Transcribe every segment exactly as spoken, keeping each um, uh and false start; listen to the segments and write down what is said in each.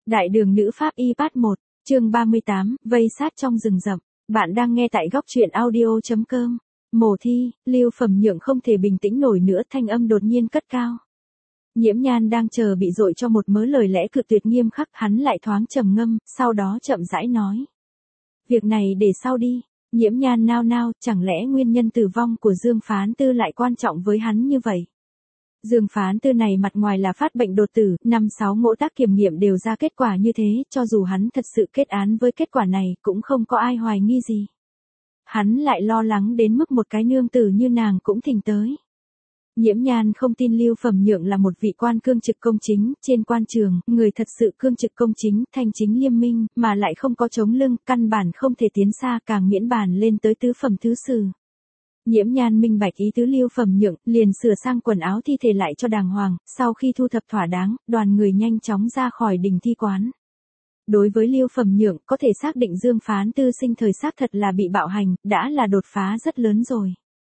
Đại đường nữ pháp y part một, chương ba mươi tám, vây sát trong rừng rậm. Bạn đang nghe tại góc truyện audio.com. Mổ thi, Lưu Phẩm Nhượng không thể bình tĩnh nổi nữa, thanh âm đột nhiên cất cao. Nhiễm Nhan đang chờ bị dội cho một mớ lời lẽ cự tuyệt nghiêm khắc, hắn lại thoáng trầm ngâm, sau đó chậm rãi nói. Việc này để sau đi. Nhiễm Nhan nao nao, chẳng lẽ nguyên nhân tử vong của Dương Phán Tư lại quan trọng với hắn như vậy? Dương Phán Tư này mặt ngoài là phát bệnh đột tử, năm sáu ngỗ tác kiểm nghiệm đều ra kết quả như thế, cho dù hắn thật sự kết án với kết quả này, cũng không có ai hoài nghi gì. Hắn lại lo lắng đến mức một cái nương tử như nàng cũng thỉnh tới. Nhiễm Nhan không tin Lưu Phẩm Nhượng là một vị quan cương trực công chính, trên quan trường, người thật sự cương trực công chính, thanh chính nghiêm minh, mà lại không có chống lưng, căn bản không thể tiến xa, càng miễn bàn lên tới tứ phẩm thứ sử. Nhiễm Nhan minh bạch ý tứ Lưu Phẩm Nhượng, liền sửa sang quần áo thi thể lại cho đàng hoàng, sau khi thu thập thỏa đáng, đoàn người nhanh chóng ra khỏi đình thi quán. Đối với Lưu Phẩm Nhượng, có thể xác định Dương Phán Tư sinh thời xác thật là bị bạo hành, đã là đột phá rất lớn rồi.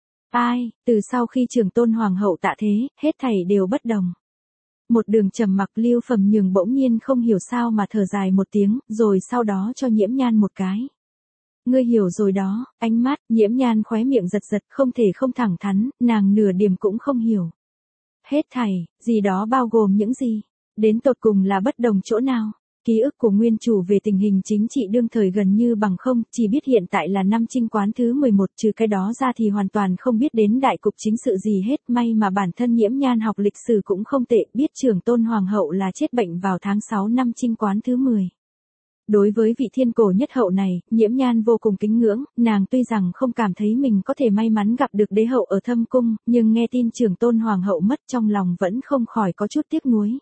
Ai, từ sau khi Trưởng Tôn Hoàng hậu tạ thế, hết thảy đều bất đồng. Một đường trầm mặc, Lưu Phẩm Nhượng bỗng nhiên không hiểu sao mà thở dài một tiếng, rồi sau đó cho Nhiễm Nhan một cái. Ngươi hiểu rồi đó, ánh mắt, Nhiễm Nhan khóe miệng giật giật, không thể không thẳng thắn, nàng nửa điểm cũng không hiểu. Hết thảy, gì đó bao gồm những gì? Đến tột cùng là bất đồng chỗ nào? Ký ức của nguyên chủ về tình hình chính trị đương thời gần như bằng không, chỉ biết hiện tại là năm Trinh Quán thứ mười một, trừ cái đó ra thì hoàn toàn không biết đến đại cục chính sự gì hết. May mà bản thân Nhiễm Nhan học lịch sử cũng không tệ, biết Trưởng Tôn Hoàng hậu là chết bệnh vào tháng sáu năm Trinh Quán thứ mười. Đối với vị thiên cổ nhất hậu này, Nhiễm Nhan vô cùng kính ngưỡng, nàng tuy rằng không cảm thấy mình có thể may mắn gặp được đế hậu ở thâm cung, nhưng nghe tin Trưởng Tôn Hoàng hậu mất trong lòng vẫn không khỏi có chút tiếc nuối.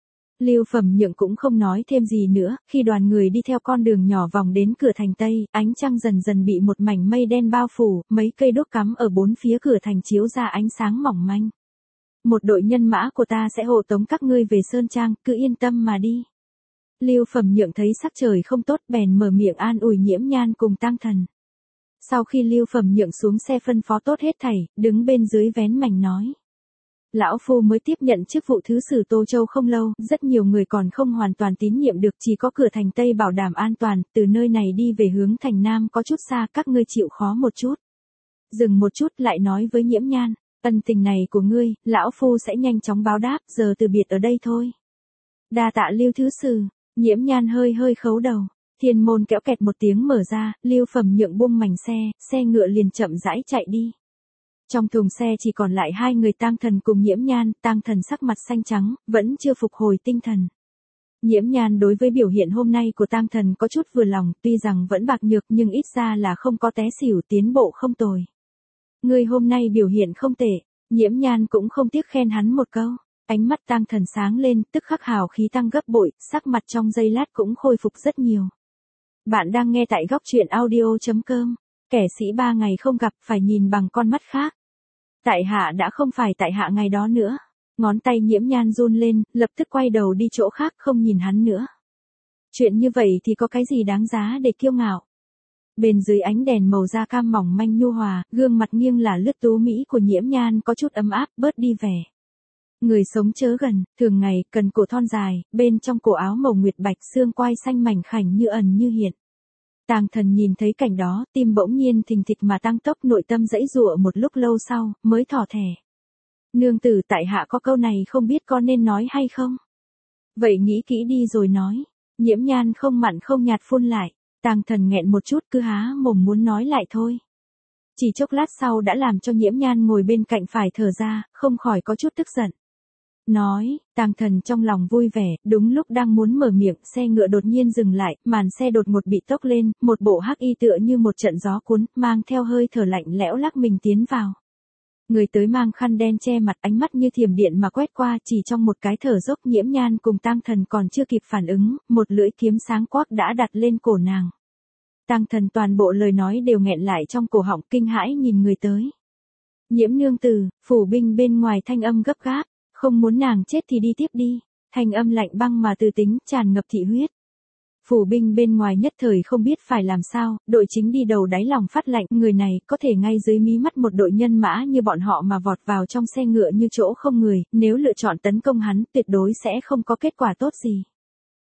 Lưu Phẩm Nhượng cũng không nói thêm gì nữa, khi đoàn người đi theo con đường nhỏ vòng đến cửa thành Tây, ánh trăng dần dần bị một mảnh mây đen bao phủ, mấy cây đuốc cắm ở bốn phía cửa thành chiếu ra ánh sáng mỏng manh. Một đội nhân mã của ta sẽ hộ tống các ngươi về Sơn Trang, cứ yên tâm mà đi. Lưu Phẩm Nhượng thấy sắc trời không tốt bèn mở miệng an ủi Nhiễm Nhan cùng Tang Thần. Sau khi Lưu Phẩm Nhượng xuống xe phân phó tốt hết thảy, đứng bên dưới vén mảnh nói. Lão Phu mới tiếp nhận chức vụ thứ sử Tô Châu không lâu, rất nhiều người còn không hoàn toàn tín nhiệm được, chỉ có cửa thành Tây bảo đảm an toàn, từ nơi này đi về hướng thành Nam có chút xa, các ngươi chịu khó một chút. Dừng một chút lại nói với Nhiễm Nhan, ân tình này của ngươi, Lão Phu sẽ nhanh chóng báo đáp, giờ từ biệt ở đây thôi. Đa tạ Lưu thứ sử. Nhiễm Nhan hơi hơi khấu đầu, thiên môn kéo kẹt một tiếng mở ra, Lưu Phẩm Nhượng buông mảnh xe, xe ngựa liền chậm rãi chạy đi. Trong thùng xe chỉ còn lại hai người Tang Thần cùng Nhiễm Nhan, Tang Thần sắc mặt xanh trắng, vẫn chưa phục hồi tinh thần. Nhiễm Nhan đối với biểu hiện hôm nay của Tang Thần có chút vừa lòng, tuy rằng vẫn bạc nhược nhưng ít ra là không có té xỉu, tiến bộ không tồi. Người hôm nay biểu hiện không tệ, Nhiễm Nhan cũng không tiếc khen hắn một câu. Ánh mắt Tang Thần sáng lên, tức khắc hào khí tăng gấp bội, sắc mặt trong giây lát cũng khôi phục rất nhiều. Bạn đang nghe tại góc truyện audio.com. Kẻ sĩ ba ngày không gặp phải nhìn bằng con mắt khác. Tại hạ đã không phải tại hạ ngày đó nữa. Ngón tay Nhiễm Nhan run lên, lập tức quay đầu đi chỗ khác không nhìn hắn nữa. Chuyện như vậy thì có cái gì đáng giá để kiêu ngạo. Bên dưới ánh đèn màu da cam mỏng manh nhu hòa, gương mặt nghiêng là lướt tú mỹ của Nhiễm Nhan có chút ấm áp, bớt đi vẻ. Người sống chớ gần, thường ngày, cần cổ thon dài, bên trong cổ áo màu nguyệt bạch, xương quai xanh mảnh khảnh như ẩn như hiện. Tang Thần nhìn thấy cảnh đó, tim bỗng nhiên thình thịch mà tăng tốc, nội tâm dãy dụa một lúc lâu sau, mới thỏ thẻ. Nương tử, tại hạ có câu này không biết có nên nói hay không? Vậy nghĩ kỹ đi rồi nói. Nhiễm Nhan không mặn không nhạt phun lại. Tang Thần nghẹn một chút cứ há mồm muốn nói lại thôi. Chỉ chốc lát sau đã làm cho Nhiễm Nhan ngồi bên cạnh phải thở ra, không khỏi có chút tức giận. Nói, Tang Thần trong lòng vui vẻ, đúng lúc đang muốn mở miệng, xe ngựa đột nhiên dừng lại, màn xe đột ngột bị tốc lên, một bộ hắc y tựa như một trận gió cuốn, mang theo hơi thở lạnh lẽo lắc mình tiến vào. Người tới mang khăn đen che mặt, ánh mắt như thiểm điện mà quét qua, chỉ trong một cái thở dốc Nhiễm Nhan cùng Tang Thần còn chưa kịp phản ứng, một lưỡi kiếm sáng quắc đã đặt lên cổ nàng. Tang Thần toàn bộ lời nói đều nghẹn lại trong cổ họng, kinh hãi nhìn người tới. Nhiễm nương tử, phủ binh bên ngoài thanh âm gấp gáp. Không muốn nàng chết thì đi tiếp đi, thanh âm lạnh băng mà từ tính, tràn ngập thị huyết. Phủ binh bên ngoài nhất thời không biết phải làm sao, đội chính đi đầu đáy lòng phát lạnh, người này có thể ngay dưới mí mắt một đội nhân mã như bọn họ mà vọt vào trong xe ngựa như chỗ không người, nếu lựa chọn tấn công hắn tuyệt đối sẽ không có kết quả tốt gì.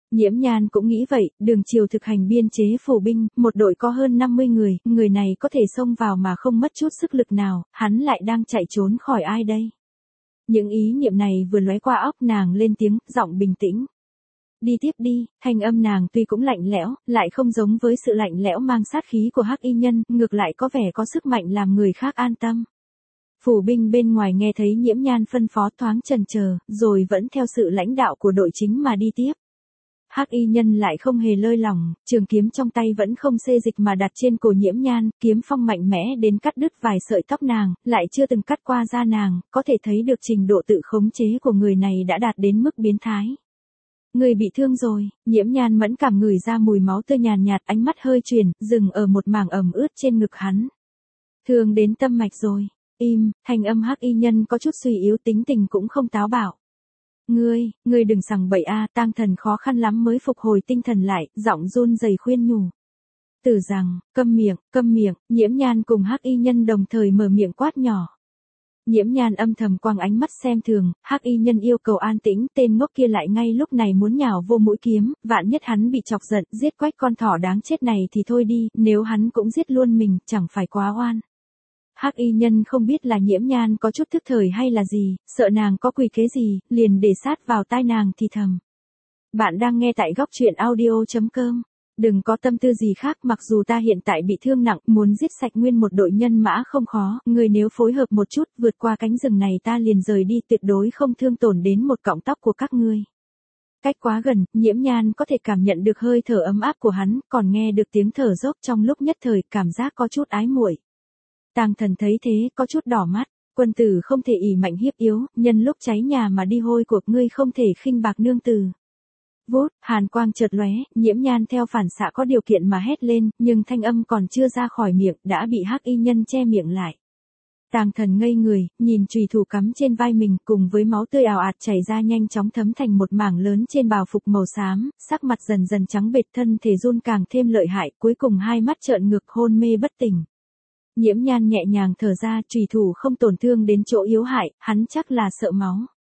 Nhiễm Nhan cũng nghĩ vậy, đường chiều thực hành biên chế phủ binh, một đội có hơn năm mươi người, người này có thể xông vào mà không mất chút sức lực nào, hắn lại đang chạy trốn khỏi ai đây? Những ý niệm này vừa lóe qua óc nàng lên tiếng, giọng bình tĩnh. Đi tiếp đi, thanh âm nàng tuy cũng lạnh lẽo, lại không giống với sự lạnh lẽo mang sát khí của Hắc Y Nhân, ngược lại có vẻ có sức mạnh làm người khác an tâm. Phủ binh bên ngoài nghe thấy Nhiễm Nhan phân phó thoáng chần chờ, rồi vẫn theo sự lãnh đạo của đội chính mà đi tiếp. Hắc Y Nhân lại không hề lơi lỏng, trường kiếm trong tay vẫn không xê dịch mà đặt trên cổ Nhiễm Nhan, kiếm phong mạnh mẽ đến cắt đứt vài sợi tóc nàng, lại chưa từng cắt qua da nàng, có thể thấy được trình độ tự khống chế của người này đã đạt đến mức biến thái. Người bị thương rồi, Nhiễm Nhan mẫn cảm ngửi ra mùi máu tươi nhàn nhạt, ánh mắt hơi chuyển, dừng ở một mảng ẩm ướt trên ngực hắn. Thương đến tâm mạch rồi. Im, thanh âm Hắc Y Nhân có chút suy yếu, tính tình cũng không táo bạo. Ngươi, ngươi đừng sằng bậy a, Tang Thần khó khăn lắm mới phục hồi tinh thần lại, giọng run rẩy khuyên nhủ. Tử rằng, câm miệng, câm miệng, Nhiễm Nhan cùng Hắc Y Nhân đồng thời mở miệng quát nhỏ. Nhiễm Nhan âm thầm quăng ánh mắt xem thường, Hắc Y Nhân yêu cầu an tĩnh, tên ngốc kia lại ngay lúc này muốn nhào vô mũi kiếm, vạn nhất hắn bị chọc giận, giết quách con thỏ đáng chết này thì thôi đi, nếu hắn cũng giết luôn mình, chẳng phải quá oan. Hắc Y Nhân không biết là Nhiễm Nhan có chút thức thời hay là gì, sợ nàng có quỷ kế gì, liền để sát vào tai nàng thì thầm. Bạn đang nghe tại góc truyện audio chấm com. Đừng có tâm tư gì khác, mặc dù ta hiện tại bị thương nặng, muốn giết sạch nguyên một đội nhân mã không khó, người nếu phối hợp một chút, vượt qua cánh rừng này ta liền rời đi, tuyệt đối không thương tổn đến một cọng tóc của các ngươi. Cách quá gần, Nhiễm Nhan có thể cảm nhận được hơi thở ấm áp của hắn, còn nghe được tiếng thở dốc trong lúc nhất thời, cảm giác có chút ái muội. Tang Thần thấy thế, có chút đỏ mắt, quân tử không thể ỷ mạnh hiếp yếu, nhân lúc cháy nhà mà đi hôi cuộc, ngươi không thể khinh bạc nương tử. Vút, hàn quang chợt lóe, Nhiễm Nhan theo phản xạ có điều kiện mà hét lên, nhưng thanh âm còn chưa ra khỏi miệng, đã bị Hắc Y Nhân che miệng lại. Tang Thần ngây người, nhìn chùy thủ cắm trên vai mình, cùng với máu tươi ào ạt chảy ra nhanh chóng thấm thành một mảng lớn trên bào phục màu xám, sắc mặt dần dần trắng bệch, thân thể run càng thêm lợi hại, cuối cùng hai mắt trợn ngược hôn mê bất tỉnh. Nhiễm Nhan nhẹ nhàng thở ra, chùy thủ không tổn thương đến chỗ yếu hại, hắn chắc là sợ máu.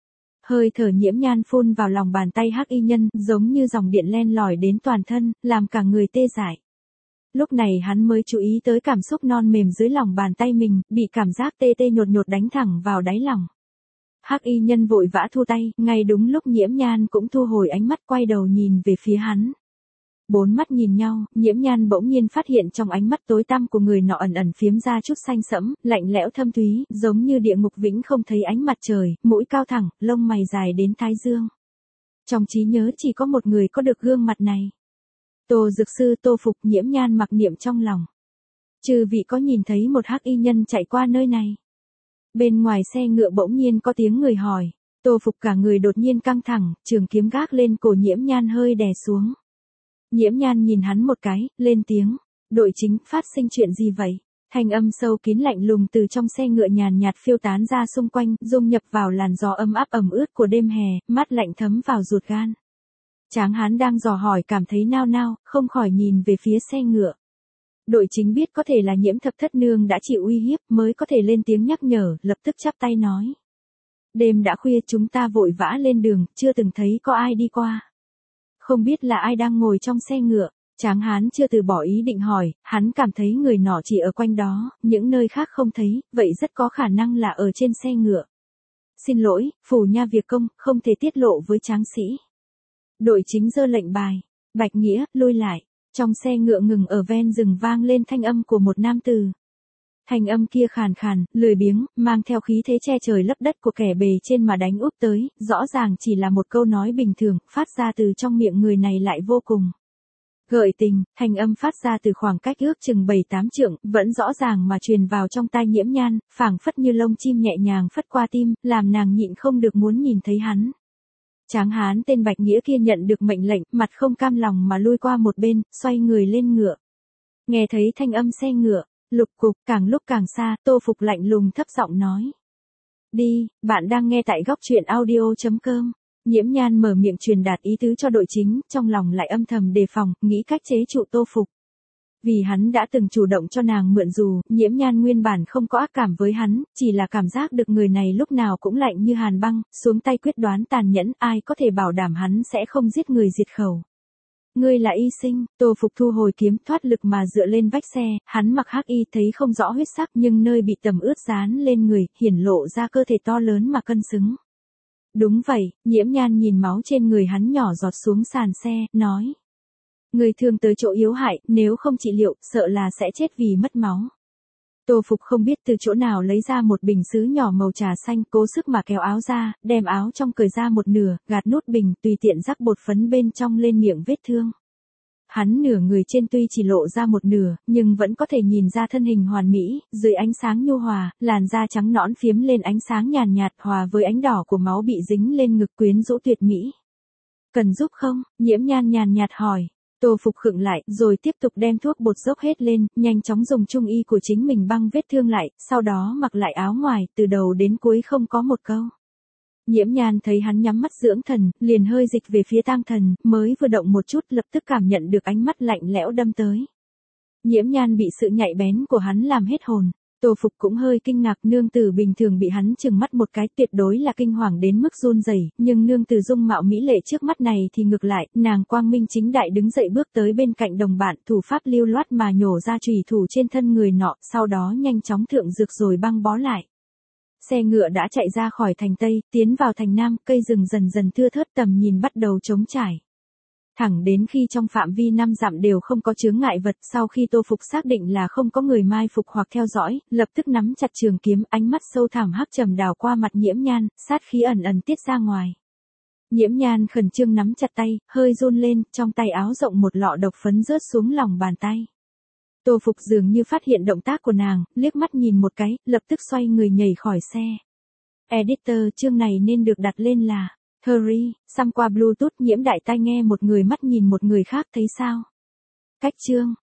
Hơi thở Nhiễm Nhan phun vào lòng bàn tay Hắc Y Nhân, giống như dòng điện len lỏi đến toàn thân, làm cả người tê dại. Lúc này hắn mới chú ý tới cảm xúc non mềm dưới lòng bàn tay mình, bị cảm giác tê tê nhột nhột đánh thẳng vào đáy lòng. Hắc Y Nhân vội vã thu tay, ngay đúng lúc Nhiễm Nhan cũng thu hồi ánh mắt, quay đầu nhìn về phía hắn. Bốn mắt nhìn nhau, Nhiễm Nhan bỗng nhiên phát hiện trong ánh mắt tối tăm của người nọ ẩn ẩn phiếm ra chút xanh sẫm, lạnh lẽo thâm thúy, giống như địa ngục vĩnh không thấy ánh mặt trời, mũi cao thẳng, lông mày dài đến thái dương. Trong trí nhớ chỉ có một người có được gương mặt này. Tô Dược Sư Tô Phục. Nhiễm Nhan mặc niệm trong lòng. Chư vị có nhìn thấy một Hắc Y Nhân chạy qua nơi này? Bên ngoài xe ngựa bỗng nhiên có tiếng người hỏi. Tô Phục cả người đột nhiên căng thẳng, trường kiếm gác lên cổ Nhiễm Nhan hơi đè xuống. Nhiễm Nhan nhìn hắn một cái, lên tiếng. Đội chính, phát sinh chuyện gì vậy? Thanh âm sâu kín lạnh lùng từ trong xe ngựa nhàn nhạt phiêu tán ra xung quanh, dung nhập vào làn gió ấm áp ẩm ướt của đêm hè, mát lạnh thấm vào ruột gan. Tráng hán đang dò hỏi cảm thấy nao nao, không khỏi nhìn về phía xe ngựa. Đội chính biết có thể là Nhiễm Thập Thất Nương đã chịu uy hiếp, mới có thể lên tiếng nhắc nhở, lập tức chắp tay nói. Đêm đã khuya, chúng ta vội vã lên đường, chưa từng thấy có ai đi qua. Không biết là ai đang ngồi trong xe ngựa. Tráng hán chưa từ bỏ ý định hỏi, hắn cảm thấy người nọ chỉ ở quanh đó, những nơi khác không thấy, vậy rất có khả năng là ở trên xe ngựa. Xin lỗi, phủ nha việc công, không thể tiết lộ với tráng sĩ. Đội chính giơ lệnh bài. Bạch Nghĩa, lui lại. Trong xe ngựa ngừng ở ven rừng vang lên thanh âm của một nam tử. Thanh âm kia khàn khàn, lười biếng, mang theo khí thế che trời lấp đất của kẻ bề trên mà đánh úp tới, rõ ràng chỉ là một câu nói bình thường, phát ra từ trong miệng người này lại vô cùng gợi tình. Thanh âm phát ra từ khoảng cách ước chừng bảy tám trượng, vẫn rõ ràng mà truyền vào trong tai Nhiễm Nhan, phảng phất như lông chim nhẹ nhàng phất qua tim, làm nàng nhịn không được muốn nhìn thấy hắn. Tráng hán tên Bạch Nghĩa kia nhận được mệnh lệnh, mặt không cam lòng mà lui qua một bên, xoay người lên ngựa. Nghe thấy thanh âm xe ngựa, lục cục, càng lúc càng xa, Tô Phục lạnh lùng thấp giọng nói. Đi, bạn đang nghe tại góc truyện audio chấm com. Nhiễm Nhan mở miệng truyền đạt ý tứ cho đội chính, trong lòng lại âm thầm đề phòng, nghĩ cách chế trụ Tô Phục. Vì hắn đã từng chủ động cho nàng mượn dù, Nhiễm Nhan nguyên bản không có ác cảm với hắn, chỉ là cảm giác được người này lúc nào cũng lạnh như hàn băng, xuống tay quyết đoán tàn nhẫn, ai có thể bảo đảm hắn sẽ không giết người diệt khẩu. Ngươi là y sinh, Tô Phục thu hồi kiếm, thoát lực mà dựa lên vách xe, hắn mặc hắc y thấy không rõ huyết sắc nhưng nơi bị tẩm ướt dán lên người, hiển lộ ra cơ thể to lớn mà cân xứng. Đúng vậy, Nhiễm Nhan nhìn máu trên người hắn nhỏ giọt xuống sàn xe, nói. Người thương tới chỗ yếu hại, nếu không trị liệu, sợ là sẽ chết vì mất máu. Tô Phục không biết từ chỗ nào lấy ra một bình sứ nhỏ màu trà xanh, cố sức mà kéo áo ra, đem áo trong cởi ra một nửa, gạt nút bình, tùy tiện rắc bột phấn bên trong lên miệng vết thương. Hắn nửa người trên tuy chỉ lộ ra một nửa, nhưng vẫn có thể nhìn ra thân hình hoàn mỹ, dưới ánh sáng nhu hòa, làn da trắng nõn phiếm lên ánh sáng nhàn nhạt hòa với ánh đỏ của máu bị dính lên ngực quyến rũ tuyệt mỹ. Cần giúp không? Nhiễm Nhan nhàn nhạt hỏi. Tô Phục khựng lại, rồi tiếp tục đem thuốc bột dốc hết lên, nhanh chóng dùng trung y của chính mình băng vết thương lại, sau đó mặc lại áo ngoài, từ đầu đến cuối không có một câu. Nhiễm Nhan thấy hắn nhắm mắt dưỡng thần, liền hơi dịch về phía Tam Thần, mới vừa động một chút lập tức cảm nhận được ánh mắt lạnh lẽo đâm tới. Nhiễm Nhan bị sự nhạy bén của hắn làm hết hồn. Tô Phục cũng hơi kinh ngạc, nương tử bình thường bị hắn chừng mắt một cái tuyệt đối là kinh hoàng đến mức run rẩy, nhưng nương tử dung mạo mỹ lệ trước mắt này thì ngược lại, nàng quang minh chính đại đứng dậy bước tới bên cạnh đồng bạn, thủ pháp lưu loát mà nhổ ra chùy thủ trên thân người nọ, sau đó nhanh chóng thượng dược rồi băng bó lại. Xe ngựa đã chạy ra khỏi thành Tây, tiến vào thành Nam, cây rừng dần dần thưa thớt, tầm nhìn bắt đầu trống trải. Thẳng đến khi trong phạm vi năm dặm đều không có chướng ngại vật, sau khi Tô Phục xác định là không có người mai phục hoặc theo dõi, lập tức nắm chặt trường kiếm, ánh mắt sâu thẳm hắc trầm đào qua mặt Nhiễm Nhan, sát khí ẩn ẩn tiết ra ngoài. Nhiễm Nhan khẩn trương nắm chặt tay, hơi run lên, trong tay áo rộng một lọ độc phấn rớt xuống lòng bàn tay. Tô Phục dường như phát hiện động tác của nàng, liếc mắt nhìn một cái, lập tức xoay người nhảy khỏi xe. Editor, chương này nên được đặt lên là Hurry, xăm qua Bluetooth. Nhiễm đại tai nghe một người mắt nhìn một người khác thấy sao? Cách chương.